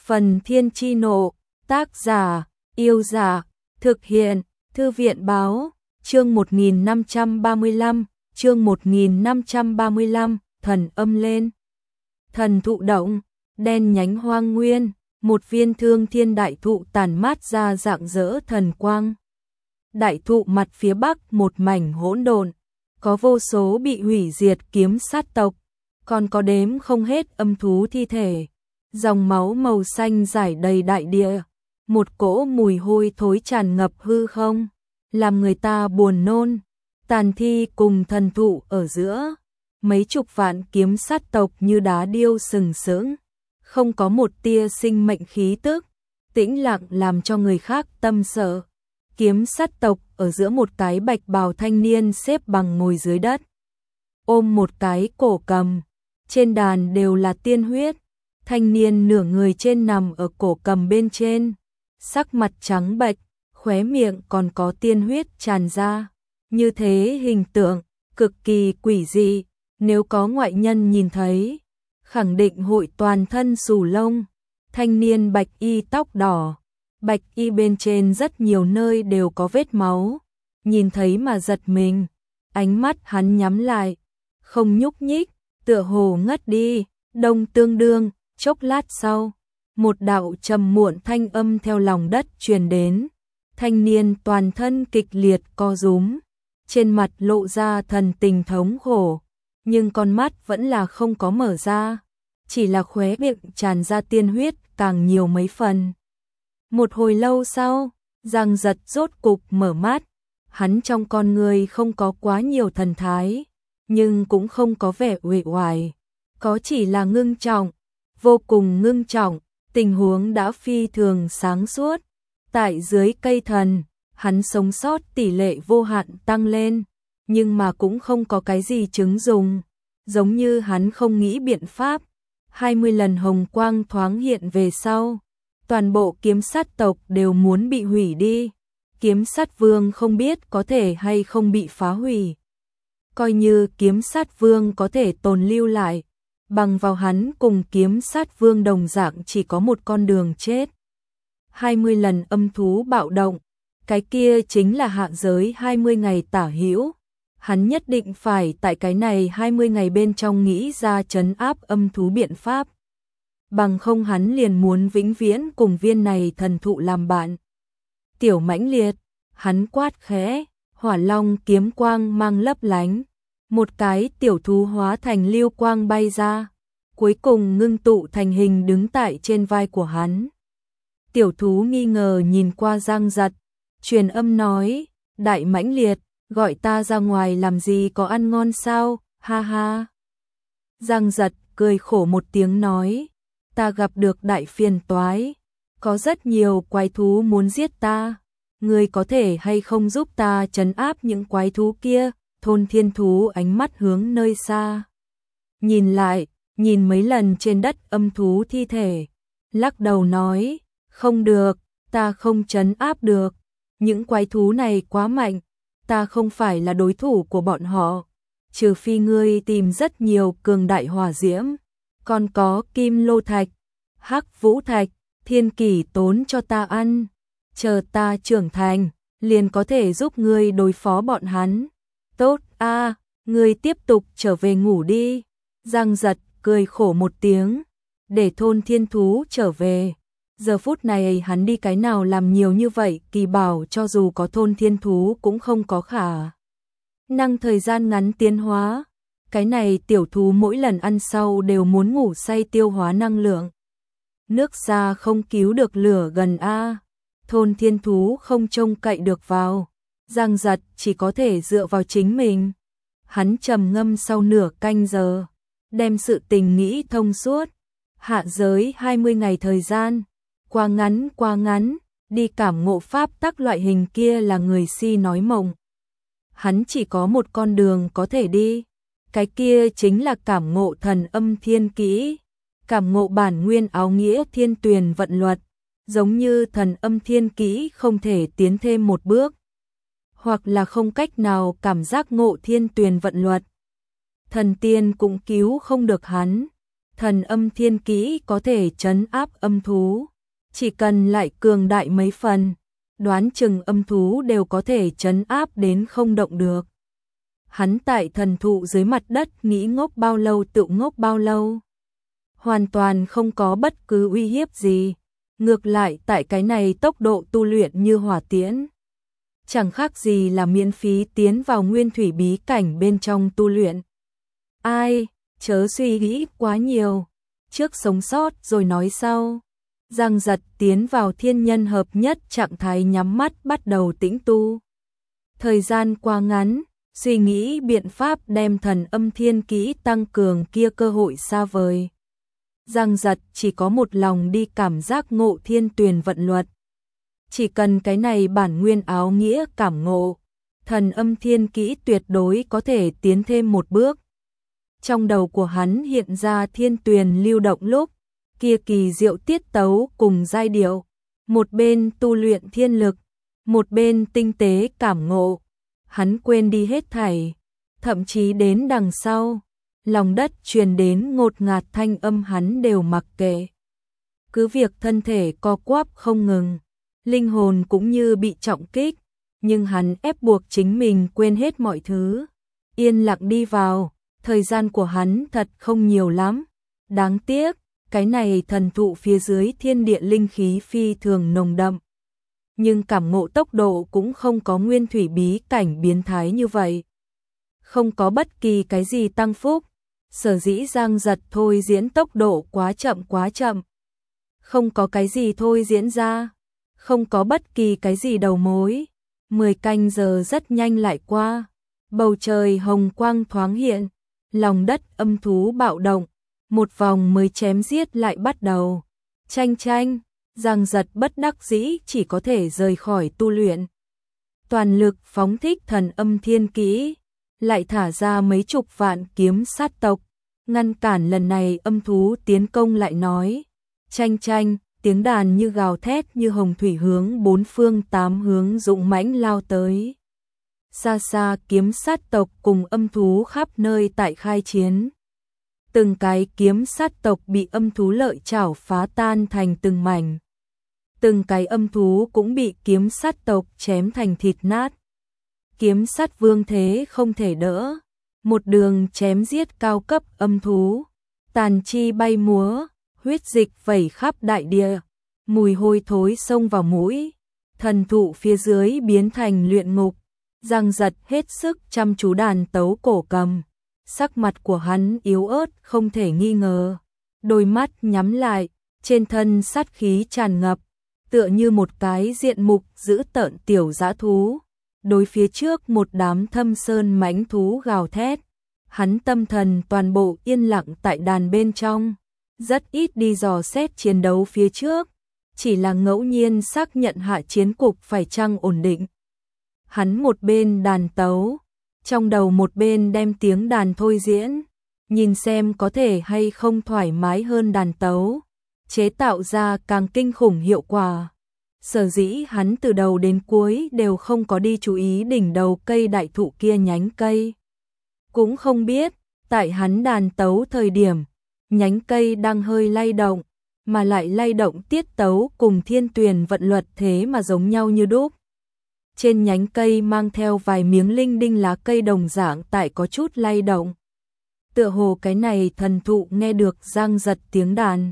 Phần Thiên Chi Nộ, tác giả, Yêu Giả, thực hiện, Thư viện Báo, chương 1535, chương 1535, thần âm lên. Thần thụ động, đen nhánh hoang nguyên, một viên thương thiên đại thụ tàn mát ra rạng rỡ thần quang. Đại thụ mặt phía bắc một mảnh hỗn độn, có vô số bị hủy diệt kiếm sát tộc, còn có đếm không hết âm thú thi thể. Dòng máu màu xanh rải đầy đại địa, một cỗ mùi hôi thối tràn ngập hư không, làm người ta buồn nôn. Tàn thi cùng thần thụ ở giữa, mấy chục vạn kiếm sát tộc như đá điêu sừng sững, không có một tia sinh mệnh khí tức, tĩnh lặng làm cho người khác tâm sợ. Kiếm sát tộc ở giữa một cái bạch bào thanh niên xếp bằng ngồi dưới đất, ôm một cái cổ cầm, trên đàn đều là tiên huyết. Thanh niên nửa người trên nằm ở cổ cầm bên trên, sắc mặt trắng bệch, khóe miệng còn có tiên huyết tràn ra. Như thế hình tượng, cực kỳ quỷ dị, nếu có ngoại nhân nhìn thấy, khẳng định hội toàn thân xù lông. Thanh niên bạch y tóc đỏ, bạch y bên trên rất nhiều nơi đều có vết máu, nhìn thấy mà giật mình, ánh mắt hắn nhắm lại, không nhúc nhích, tựa hồ ngất đi. Đông tương đương, chốc lát sau, một đạo trầm muộn thanh âm theo lòng đất truyền đến, thanh niên toàn thân kịch liệt co rúm, trên mặt lộ ra thần tình thống khổ, nhưng con mắt vẫn là không có mở ra, chỉ là khóe miệng tràn ra tiên huyết càng nhiều mấy phần. Một hồi lâu sau, Giang Giật rốt cục mở mắt, hắn trong con người không có quá nhiều thần thái, nhưng cũng không có vẻ uể oải, có chỉ là ngưng trọng, vô cùng ngưng trọng, tình huống đã phi thường sáng suốt. Tại dưới cây thần, hắn sống sót tỷ lệ vô hạn tăng lên, nhưng mà cũng không có cái gì chứng dùng, giống như hắn không nghĩ biện pháp. 20 lần hồng quang thoáng hiện về sau, toàn bộ kiếm sát tộc đều muốn bị hủy đi. Kiếm sát vương không biết có thể hay không bị phá hủy. Coi như kiếm sát vương có thể tồn lưu lại, bằng vào hắn cùng kiếm sát vương đồng dạng chỉ có một con đường chết. 20 lần âm thú bạo động, cái kia chính là hạ giới 20 ngày tả hữu. Hắn nhất định phải tại cái này 20 ngày bên trong nghĩ ra trấn áp âm thú biện pháp. Bằng không hắn liền muốn vĩnh viễn cùng viên này thần thụ làm bạn. Tiểu mãnh liệt, hắn quát khẽ, hỏa long kiếm quang mang lấp lánh. Một cái tiểu thú hóa thành lưu quang bay ra, cuối cùng ngưng tụ thành hình đứng tại trên vai của hắn. Tiểu thú nghi ngờ nhìn qua Giang Giật, truyền âm nói, đại mãnh liệt, gọi ta ra ngoài làm gì, có ăn ngon sao, ha ha. Giang Giật cười khổ một tiếng nói, ta gặp được đại phiền toái, có rất nhiều quái thú muốn giết ta, ngươi có thể hay không giúp ta trấn áp những quái thú kia. Thôn thiên thú ánh mắt hướng nơi xa, nhìn lại, nhìn mấy lần trên đất âm thú thi thể, lắc đầu nói, không được, ta không trấn áp được, những quái thú này quá mạnh, ta không phải là đối thủ của bọn họ, trừ phi ngươi tìm rất nhiều cường đại hỏa diễm, còn có kim lô thạch, hắc vũ thạch, thiên kỷ tốn cho ta ăn, chờ ta trưởng thành, liền có thể giúp ngươi đối phó bọn hắn. Tốt a, ngươi tiếp tục trở về ngủ đi. Giang Giật cười khổ một tiếng, để thôn thiên thú trở về. Giờ phút này hắn đi cái nào làm nhiều như vậy, kỳ bảo cho dù có thôn thiên thú cũng không có khả năng thời gian ngắn tiến hóa. Cái này tiểu thú mỗi lần ăn sau đều muốn ngủ say tiêu hóa năng lượng. Nước xa không cứu được lửa gần a, thôn thiên thú không trông cậy được vào. Giang Giật chỉ có thể dựa vào chính mình. Hắn trầm ngâm sau nửa canh giờ, đem sự tình nghĩ thông suốt. Hạ giới 20 ngày thời gian, quá ngắn, đi cảm ngộ pháp tắc loại hình kia là người si nói mộng. Hắn chỉ có một con đường có thể đi, cái kia chính là cảm ngộ thần âm thiên kỹ, cảm ngộ bản nguyên áo nghĩa thiên tuyền vận luật, giống như thần âm thiên kỹ không thể tiến thêm một bước, hoặc là không cách nào cảm giác ngộ thiên tuyền vận luật. Thần tiên cũng cứu không được hắn. Thần âm thiên kỹ có thể trấn áp âm thú, chỉ cần lại cường đại mấy phần, đoán chừng âm thú đều có thể trấn áp đến không động được. Hắn tại thần thụ dưới mặt đất nghĩ ngốc bao lâu tự ngốc bao lâu. Hoàn toàn không có bất cứ uy hiếp gì. Ngược lại tại cái này tốc độ tu luyện như hỏa tiễn. Chẳng khác gì là miễn phí tiến vào nguyên thủy bí cảnh bên trong tu luyện. Ai, chớ suy nghĩ quá nhiều. Trước sống sót rồi nói sau. Giang Giật tiến vào thiên nhân hợp nhất trạng thái nhắm mắt bắt đầu tĩnh tu. Thời gian qua ngắn, suy nghĩ biện pháp đem thần âm thiên kỹ tăng cường kia cơ hội xa vời. Giang Giật chỉ có một lòng đi cảm giác ngộ thiên tuyền vận luật. Chỉ cần cái này bản nguyên áo nghĩa cảm ngộ, thần âm thiên kỹ tuyệt đối có thể tiến thêm một bước. Trong đầu của hắn hiện ra thiên tuyền lưu động lúc, kia kỳ diệu tiết tấu cùng giai điệu, một bên tu luyện thiên lực, một bên tinh tế cảm ngộ. Hắn quên đi hết thảy, thậm chí đến đằng sau, lòng đất truyền đến ngột ngạt thanh âm hắn đều mặc kệ. Cứ việc thân thể co quắp không ngừng, linh hồn cũng như bị trọng kích, nhưng hắn ép buộc chính mình quên hết mọi thứ, yên lặng đi vào. Thời gian của hắn thật không nhiều lắm, đáng tiếc, cái này thần thụ phía dưới thiên địa linh khí phi thường nồng đậm. Nhưng cảm ngộ tốc độ cũng không có nguyên thủy bí cảnh biến thái như vậy. Không có bất kỳ cái gì tăng phúc, sở dĩ Giang Giật thôi diễn tốc độ quá chậm. Không có cái gì thôi diễn ra, không có bất kỳ cái gì đầu mối. 10 canh giờ rất nhanh lại qua, bầu trời hồng quang thoáng hiện, lòng đất âm thú bạo động, một vòng mới chém giết lại bắt đầu. Tranh, Giang Giật bất đắc dĩ chỉ có thể rời khỏi tu luyện. Toàn lực phóng thích thần âm thiên kỹ, lại thả ra mấy chục vạn kiếm sát tộc, ngăn cản lần này âm thú tiến công lại nói. Tranh, tiếng đàn như gào thét như hồng thủy hướng bốn phương tám hướng dũng mãnh lao tới. Xa xa kiếm sát tộc cùng âm thú khắp nơi tại khai chiến. Từng cái kiếm sát tộc bị âm thú lợi chảo phá tan thành từng mảnh. Từng cái âm thú cũng bị kiếm sát tộc chém thành thịt nát. Kiếm sát vương thế không thể đỡ, một đường chém giết cao cấp âm thú, tàn chi bay múa, huyết dịch vẩy khắp đại địa, mùi hôi thối xông vào mũi, thần thụ phía dưới biến thành luyện ngục. Giang Giật hết sức chăm chú đàn tấu cổ cầm, sắc mặt của hắn yếu ớt không thể nghi ngờ, đôi mắt nhắm lại, trên thân sát khí tràn ngập, tựa như một cái diện mục dữ tợn tiểu dã thú. Đối phía trước một đám thâm sơn mãnh thú gào thét, hắn tâm thần toàn bộ yên lặng tại đàn bên trong, rất ít đi dò xét chiến đấu phía trước, chỉ là ngẫu nhiên xác nhận hạ chiến cục phải chăng ổn định. Hắn một bên đàn tấu, trong đầu một bên đem tiếng đàn thôi diễn, nhìn xem có thể hay không thoải mái hơn đàn tấu, chế tạo ra càng kinh khủng hiệu quả. Sở dĩ hắn từ đầu đến cuối đều không có đi chú ý đỉnh đầu cây đại thụ kia nhánh cây. Cũng không biết, tại hắn đàn tấu thời điểm, nhánh cây đang hơi lay động, mà lại lay động tiết tấu cùng thiên tuyền vận luật thế mà giống nhau như đúc. Trên nhánh cây mang theo vài miếng linh đinh lá cây đồng dạng tại có chút lay động. Tựa hồ cái này thần thụ nghe được Giang Giật tiếng đàn,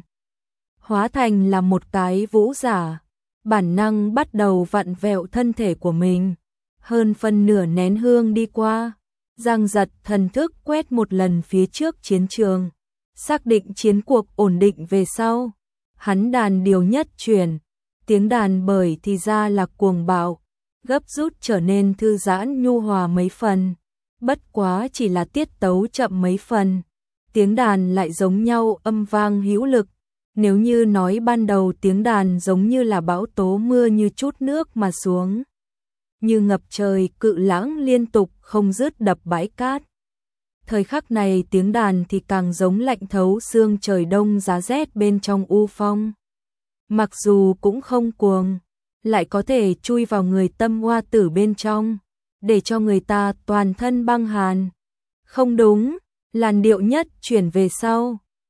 hóa thành là một cái vũ giả, bản năng bắt đầu vặn vẹo thân thể của mình. Hơn phân nửa nén hương đi qua, Giang Giật thần thức quét một lần phía trước chiến trường, xác định chiến cuộc ổn định về sau. Hắn đàn điều nhất chuyển, tiếng đàn bởi thì ra là cuồng bạo, gấp rút trở nên thư giãn nhu hòa mấy phần, bất quá chỉ là tiết tấu chậm mấy phần, tiếng đàn lại giống nhau âm vang hữu lực. Nếu như nói ban đầu tiếng đàn giống như là bão tố mưa như chút nước mà xuống, như ngập trời cự lãng liên tục không dứt đập bãi cát. Thời khắc này tiếng đàn thì càng giống lạnh thấu xương trời đông giá rét bên trong u phong. Mặc dù cũng không cuồng, lại có thể chui vào người tâm hoa tử bên trong, để cho người ta toàn thân băng hàn. Không đúng, làn điệu nhất chuyển về sau,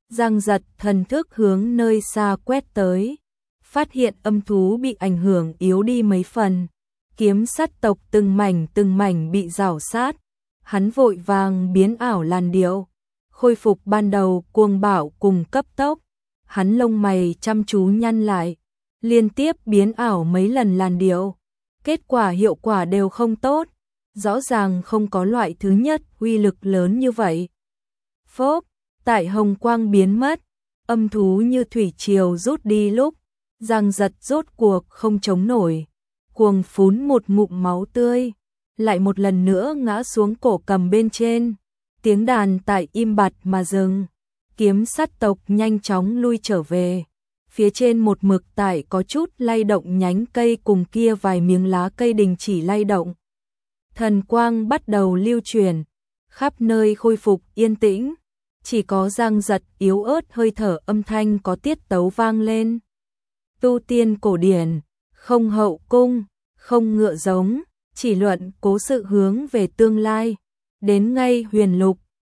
Giang Giật thần thức hướng nơi xa quét tới, phát hiện âm thú bị ảnh hưởng yếu đi mấy phần, kiếm sắt tộc từng mảnh bị rào sát, hắn vội vàng biến ảo làn điệu, khôi phục ban đầu cuồng bạo cùng cấp tốc, hắn lông mày chăm chú nhăn lại, liên tiếp biến ảo mấy lần làn điệu, kết quả hiệu quả đều không tốt, rõ ràng không có loại thứ nhất uy lực lớn như vậy. Phốp, tại hồng quang biến mất, âm thú như thủy triều rút đi lúc, Giang Giật rốt cuộc không chống nổi, cuồng phún một ngụm máu tươi, lại một lần nữa ngã xuống cổ cầm bên trên, tiếng đàn tại im bặt mà dừng, kiếm sắt tộc nhanh chóng lui trở về, phía trên một mực tại có chút lay động nhánh cây cùng kia vài miếng lá cây đình chỉ lay động. Thần quang bắt đầu lưu truyền, khắp nơi khôi phục yên tĩnh, chỉ có Giang Giật yếu ớt hơi thở âm thanh có tiết tấu vang lên. Tu tiên cổ điển, không hậu cung, không ngựa giống, chỉ luận cố sự hướng về tương lai, đến ngay huyền lục,